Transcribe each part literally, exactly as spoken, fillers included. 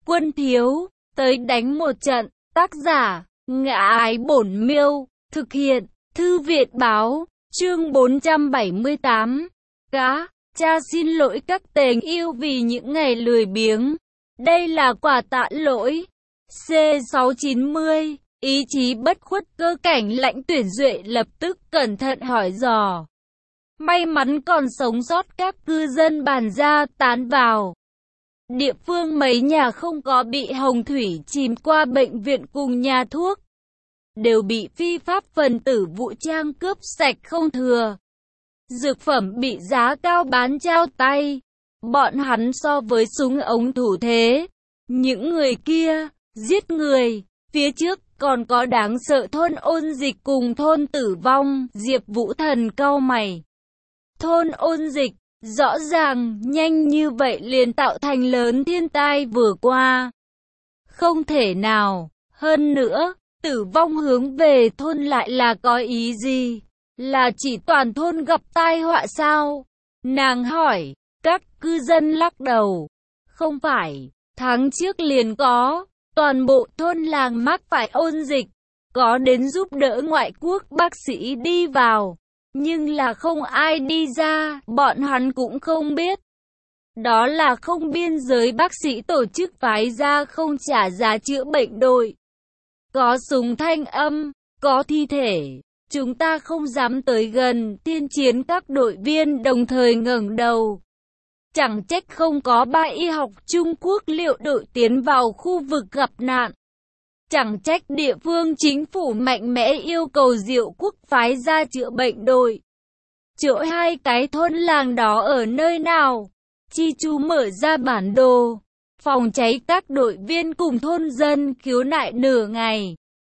quân thiếu, tới đánh một trận. Tác giả, Ngã Ái Bổn Miêu, thực hiện, Thư viện Báo, chương bốn trăm bảy mươi tám. Cá, cha xin lỗi các tình yêu vì những ngày lười biếng. Đây là quả tạ lỗi. C sáu chín mươi, ý chí bất khuất cơ cảnh lãnh tuyển duệ lập tức cẩn thận hỏi dò. May mắn còn sống sót các cư dân bàn ra tán vào. Địa phương mấy nhà không có bị hồng thủy chìm qua bệnh viện cùng nhà thuốc. Đều bị phi pháp phần tử vũ trang cướp sạch không thừa. Dược phẩm bị giá cao bán trao tay. Bọn hắn so với súng ống thủ thế. Những người kia, giết người. Phía trước còn có đáng sợ thôn Ôn Dịch cùng thôn Tử Vong. Diệp Vũ Thần cau mày. Thôn Ôn Dịch, rõ ràng, nhanh như vậy liền tạo thành lớn thiên tai vừa qua. Không thể nào, hơn nữa, Tử Vong hướng về thôn lại là có ý gì? Là chỉ toàn thôn gặp tai họa sao? Nàng hỏi, các cư dân lắc đầu. Không phải, tháng trước liền có, toàn bộ thôn làng mắc phải ôn dịch, có đến giúp đỡ ngoại quốc bác sĩ đi vào. Nhưng là không ai đi ra, bọn hắn cũng không biết. Đó là không biên giới bác sĩ tổ chức phái ra không trả giá chữa bệnh đội. Có súng thanh âm, có thi thể. Chúng ta không dám tới gần, tiên chiến các đội viên đồng thời ngẩng đầu. Chẳng trách không có ba y học Trung Quốc liệu đội tiến vào khu vực gặp nạn. Chẳng trách địa phương chính phủ mạnh mẽ yêu cầu Diệu Quốc phái ra chữa bệnh đội. Chỗ hai cái thôn làng đó ở nơi nào? Chi Chu mở ra bản đồ. Phòng cháy các đội viên cùng thôn dân khiếu nại nửa ngày.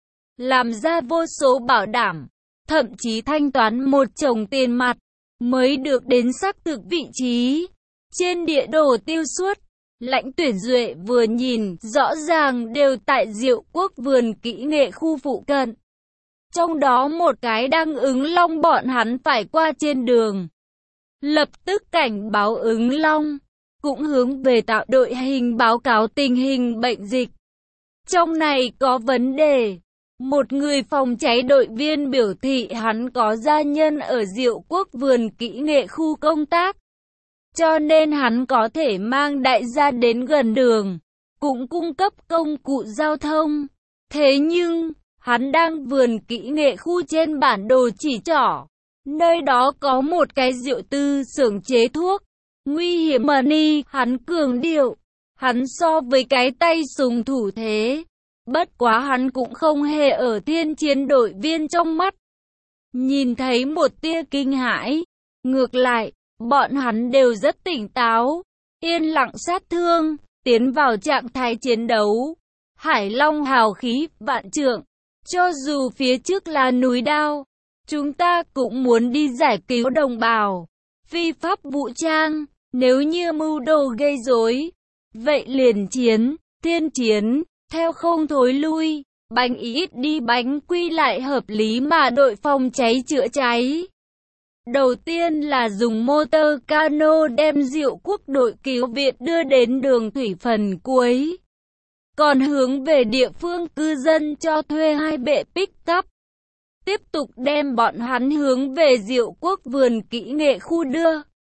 Làm ra vô số bảo đảm. Thậm chí thanh toán một chồng tiền mặt. Mới được đến xác thực vị trí. Trên địa đồ tiêu suốt. Lãnh tuyển duệ vừa nhìn, rõ ràng đều tại Diệu Quốc vườn kỹ nghệ khu phụ cận. Trong đó một cái đang ứng long bọn hắn phải qua trên đường. Lập tức cảnh báo ứng long, cũng hướng về tạo đội hình báo cáo tình hình bệnh dịch. Trong này có vấn đề. Một người phòng cháy đội viên biểu thị hắn có gia nhân ở Diệu Quốc vườn kỹ nghệ khu công tác. Cho nên hắn có thể mang đại gia đến gần đường, cũng cung cấp công cụ giao thông. Thế nhưng, hắn đang vườn kỹ nghệ khu trên bản đồ chỉ trỏ. Nơi đó có một cái rượu tư xưởng chế thuốc. Nguy hiểm mà ni, hắn cường điệu. Hắn so với cái tay súng thủ thế. Bất quá hắn cũng không hề ở thiên chiến đội viên trong mắt. Nhìn thấy một tia kinh hãi. Ngược lại, bọn hắn đều rất tỉnh táo, yên lặng sát thương, tiến vào trạng thái chiến đấu. Hải Long hào khí, vạn trượng. Cho dù phía trước là núi đao, chúng ta cũng muốn đi giải cứu đồng bào. Phi pháp vũ trang, nếu như mưu đồ gây rối, vậy liền chiến, thiên chiến, theo không thối lui. Bánh ít đi bánh quy lại hợp lý mà đội phòng cháy chữa cháy. Đầu tiên là dùng motor cano đem Diệu Quốc đội cứu viện đưa đến đường thủy phần cuối. Còn hướng về địa phương cư dân cho thuê hai bệ pick-up. Tiếp tục đem bọn hắn hướng về Diệu Quốc vườn kỹ nghệ khu đưa.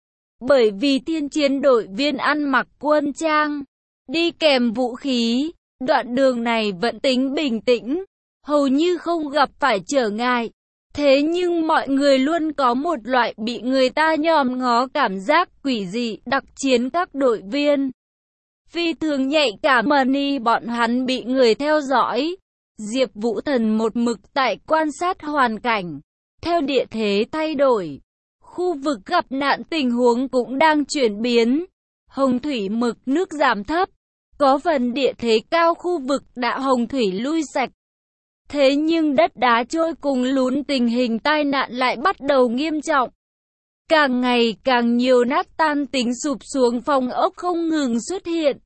Bởi vì thiên chiến đội viên ăn mặc quân trang, đi kèm vũ khí, đoạn đường này vẫn tính bình tĩnh, hầu như không gặp phải trở ngại. Thế nhưng mọi người luôn có một loại bị người ta nhòm ngó cảm giác quỷ dị, đặc chiến các đội viên. Phi thường nhạy cảm mà ni bọn hắn bị người theo dõi. Diệp Vũ Thần một mực tại quan sát hoàn cảnh. Theo địa thế thay đổi, khu vực gặp nạn tình huống cũng đang chuyển biến. Hồng thủy mực nước giảm thấp. Có phần địa thế cao khu vực đã hồng thủy lui sạch. Thế nhưng đất đá trôi cùng lún tình hình tai nạn lại bắt đầu nghiêm trọng. Càng ngày càng nhiều nát tan tính sụp xuống phòng ốc không ngừng xuất hiện.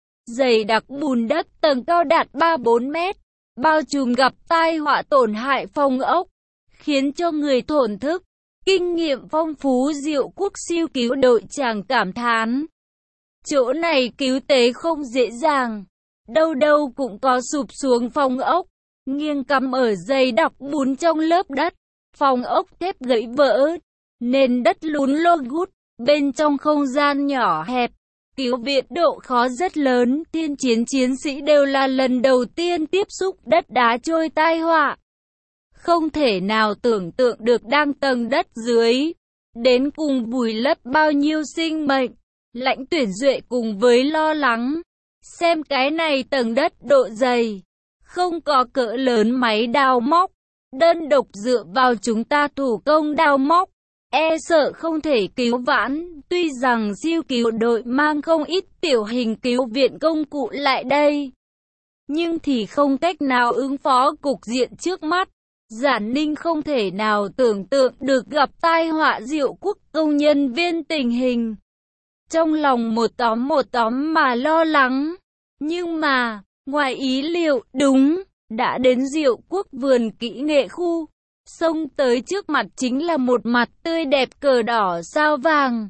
Dày đặc bùn đất tầng cao đạt ba bốn mét, bao trùm gặp tai họa tổn hại phòng ốc, khiến cho người thổn thức. Kinh nghiệm phong phú Diệu Quốc siêu cứu đội chàng cảm thán. Chỗ này cứu tế không dễ dàng, đâu đâu cũng có sụp xuống phòng ốc, nghiêng cắm ở dày đặc bùn trong lớp đất. Phòng ốc thép gãy vỡ, nền đất lún lột gút, bên trong không gian nhỏ hẹp. Cứu viện độ khó rất lớn, tiên chiến chiến sĩ đều là lần đầu tiên tiếp xúc đất đá trôi tai họa. Không thể nào tưởng tượng được đang tầng đất dưới, đến cùng vùi lấp bao nhiêu sinh mệnh. Lãnh Tuyển Duệ cùng với lo lắng, xem cái này tầng đất độ dày, không có cỡ lớn máy đào móc, đơn độc dựa vào chúng ta thủ công đào móc, e sợ không thể cứu vãn. Tuy rằng siêu cứu đội mang không ít tiểu hình cứu viện công cụ lại đây, nhưng thì không cách nào ứng phó cục diện trước mắt. Giản Ninh không thể nào tưởng tượng được gặp tai họa Diệu Quốc công nhân viên tình hình. Trong lòng một tóm một tóm mà lo lắng. Nhưng mà, ngoài ý liệu, đúng, đã đến Diệu Quốc vườn kỹ nghệ khu. Xông tới trước mặt chính là một mặt tươi đẹp cờ đỏ sao vàng.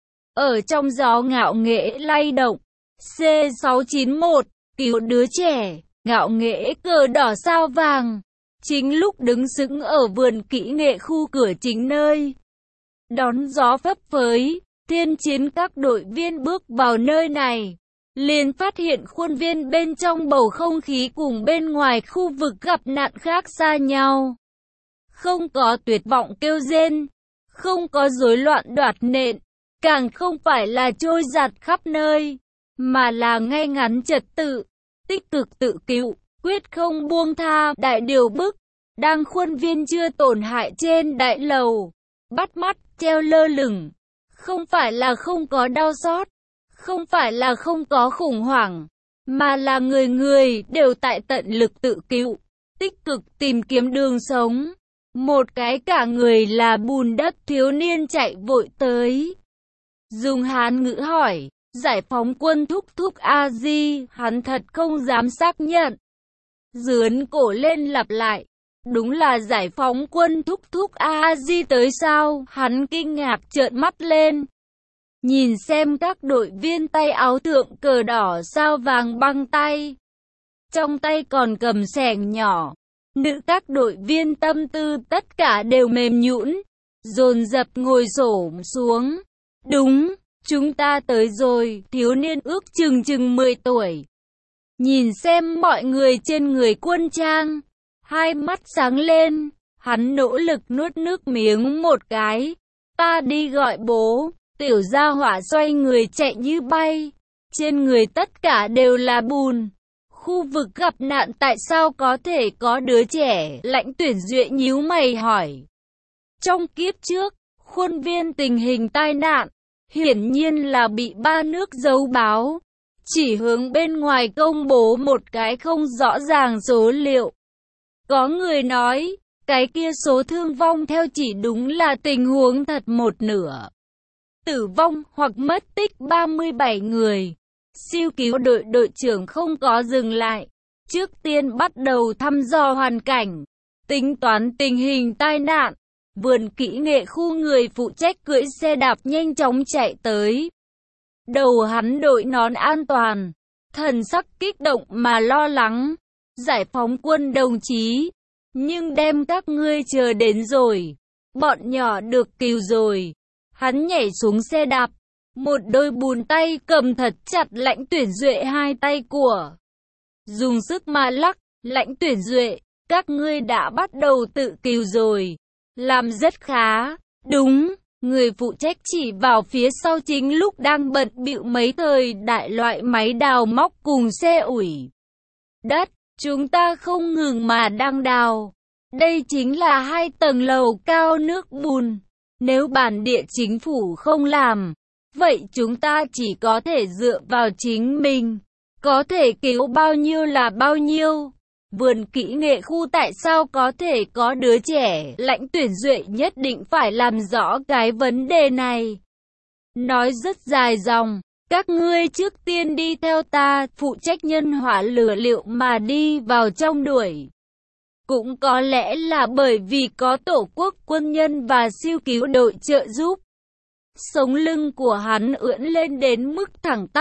Ở trong gió ngạo nghễ lay động. C sáu chín mốt, cứu đứa trẻ, ngạo nghễ cờ đỏ sao vàng. Chính lúc đứng sững ở vườn kỹ nghệ khu cửa chính nơi đón gió phấp phới, thiên chiến các đội viên bước vào nơi này, liền phát hiện khuôn viên bên trong bầu không khí cùng bên ngoài khu vực gặp nạn khác xa nhau. Không có tuyệt vọng kêu rên, không có rối loạn đoạt nện, càng không phải là trôi giạt khắp nơi, mà là ngay ngắn trật tự, tích cực tự cứu, quyết không buông tha. Đại điều bức, đang khuôn viên chưa tổn hại trên đại lầu, bắt mắt, treo lơ lửng. Không phải là không có đau xót, không phải là không có khủng hoảng, mà là người người đều tại tận lực tự cứu, tích cực tìm kiếm đường sống. Một cái cả người là bùn đất thiếu niên chạy vội tới, dùng Hán ngữ hỏi, giải phóng quân thúc thúc a di, hắn thật không dám xác nhận. Dướn cổ lên lặp lại, đúng là giải phóng quân thúc thúc a di tới sao? Hắn kinh ngạc trợn mắt lên, nhìn xem các đội viên tay áo thượng cờ đỏ sao vàng băng tay, trong tay còn cầm xẻng nhỏ. Nữ các đội viên tâm tư tất cả đều mềm nhũn, dồn dập ngồi xổm xuống. Đúng, chúng ta tới rồi. Thiếu niên ước chừng chừng mười tuổi, nhìn xem mọi người trên người quân trang, hai mắt sáng lên, hắn nỗ lực nuốt nước miếng một cái. Ta đi gọi bố. Tiểu gia hỏa xoay người chạy như bay, trên người tất cả đều là bùn. Khu vực gặp nạn tại sao có thể có đứa trẻ? Lãnh Tuyển Duệ nhíu mày hỏi. Trong kiếp trước, khuôn viên tình hình tai nạn, hiển nhiên là bị ba nước giấu báo, chỉ hướng bên ngoài công bố một cái không rõ ràng số liệu. Có người nói, cái kia số thương vong theo chỉ đúng là tình huống thật một nửa. Tử vong hoặc mất tích ba mươi bảy người. Siêu cứu đội đội trưởng không có dừng lại, trước tiên bắt đầu thăm dò hoàn cảnh, tính toán tình hình tai nạn. Vườn kỹ nghệ khu người phụ trách cưỡi xe đạp nhanh chóng chạy tới. Đầu hắn đội nón an toàn, thần sắc kích động mà lo lắng. Giải phóng quân đồng chí, nhưng đem các ngươi chờ đến rồi, bọn nhỏ được cứu rồi. Hắn nhảy xuống xe đạp, một đôi bùn tay cầm thật chặt Lãnh Tuyển Duệ hai tay của. Dùng sức mà lắc. Lãnh Tuyển Duệ, các ngươi đã bắt đầu tự cứu rồi. Làm rất khá. Đúng, người phụ trách chỉ vào phía sau chính lúc đang bận bịu mấy thời đại loại máy đào móc cùng xe ủi đất. Chúng ta không ngừng mà đang đào. Đây chính là hai tầng lầu cao nước bùn. Nếu bản địa chính phủ không làm, vậy chúng ta chỉ có thể dựa vào chính mình. Có thể cứu bao nhiêu là bao nhiêu. Vườn kỹ nghệ khu tại sao có thể có đứa trẻ? Lãnh Tuyển Duệ nhất định phải làm rõ cái vấn đề này. Nói rất dài dòng. Các ngươi trước tiên đi theo ta, phụ trách nhân hỏa lửa liệu mà đi vào trong đuổi. Cũng có lẽ là bởi vì có tổ quốc quân nhân và siêu cứu đội trợ giúp. Sống lưng của hắn ưỡn lên đến mức thẳng tắp,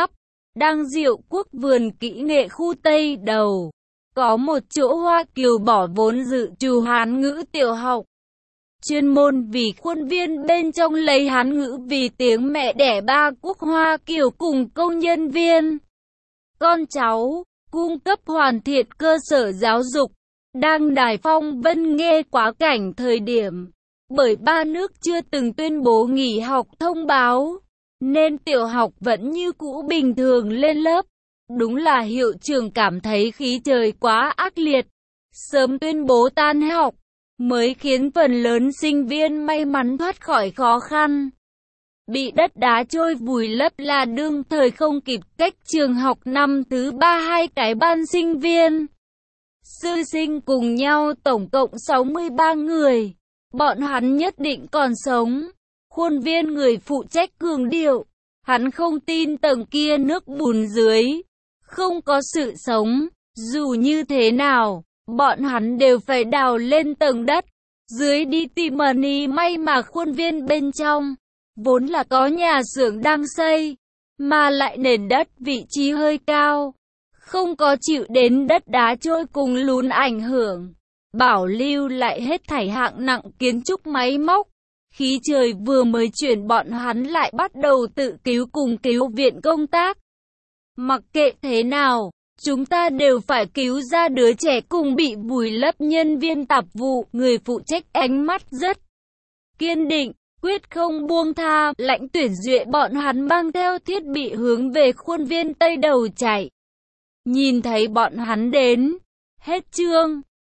đang Diệu Quốc vườn kỹ nghệ khu Tây Đầu. Có một chỗ Hoa Kiều bỏ vốn dự trù Hán ngữ tiểu học. Chuyên môn vì khuôn viên bên trong lấy Hán ngữ vì tiếng mẹ đẻ ba quốc Hoa Kiều cùng công nhân viên. Con cháu, cung cấp hoàn thiện cơ sở giáo dục. Đang Đài Phong Vân nghe quá cảnh thời điểm. Bởi ba nước chưa từng tuyên bố nghỉ học thông báo. Nên tiểu học vẫn như cũ bình thường lên lớp. Đúng là hiệu trưởng cảm thấy khí trời quá ác liệt. Sớm tuyên bố tan học. Mới khiến phần lớn sinh viên may mắn thoát khỏi khó khăn. Bị đất đá trôi vùi lấp là đương thời không kịp cách trường học năm thứ ba hai cái ban sinh viên. Sư sinh cùng nhau tổng cộng sáu mươi ba người. Bọn hắn nhất định còn sống. Khuôn viên người phụ trách cường điệu. Hắn không tin tầng kia nước bùn dưới. Không có sự sống. Dù như thế nào, bọn hắn đều phải đào lên tầng đất. Dưới đi tìm money may mà khuôn viên bên trong. Vốn là có nhà xưởng đang xây. Mà lại nền đất vị trí hơi cao. Không có chịu đến đất đá trôi cùng lún ảnh hưởng. Bảo lưu lại hết thảy hạng nặng kiến trúc máy móc. Khí trời vừa mới chuyển bọn hắn lại bắt đầu tự cứu cùng cứu viện công tác. Mặc kệ thế nào, chúng ta đều phải cứu ra đứa trẻ cùng bị vùi lấp nhân viên tạp vụ. Người phụ trách ánh mắt rất kiên định, quyết không buông tha. Lãnh tuyển duyệt bọn hắn mang theo thiết bị hướng về khuôn viên Tây Đầu chạy. Nhìn thấy bọn hắn đến. Hết chương.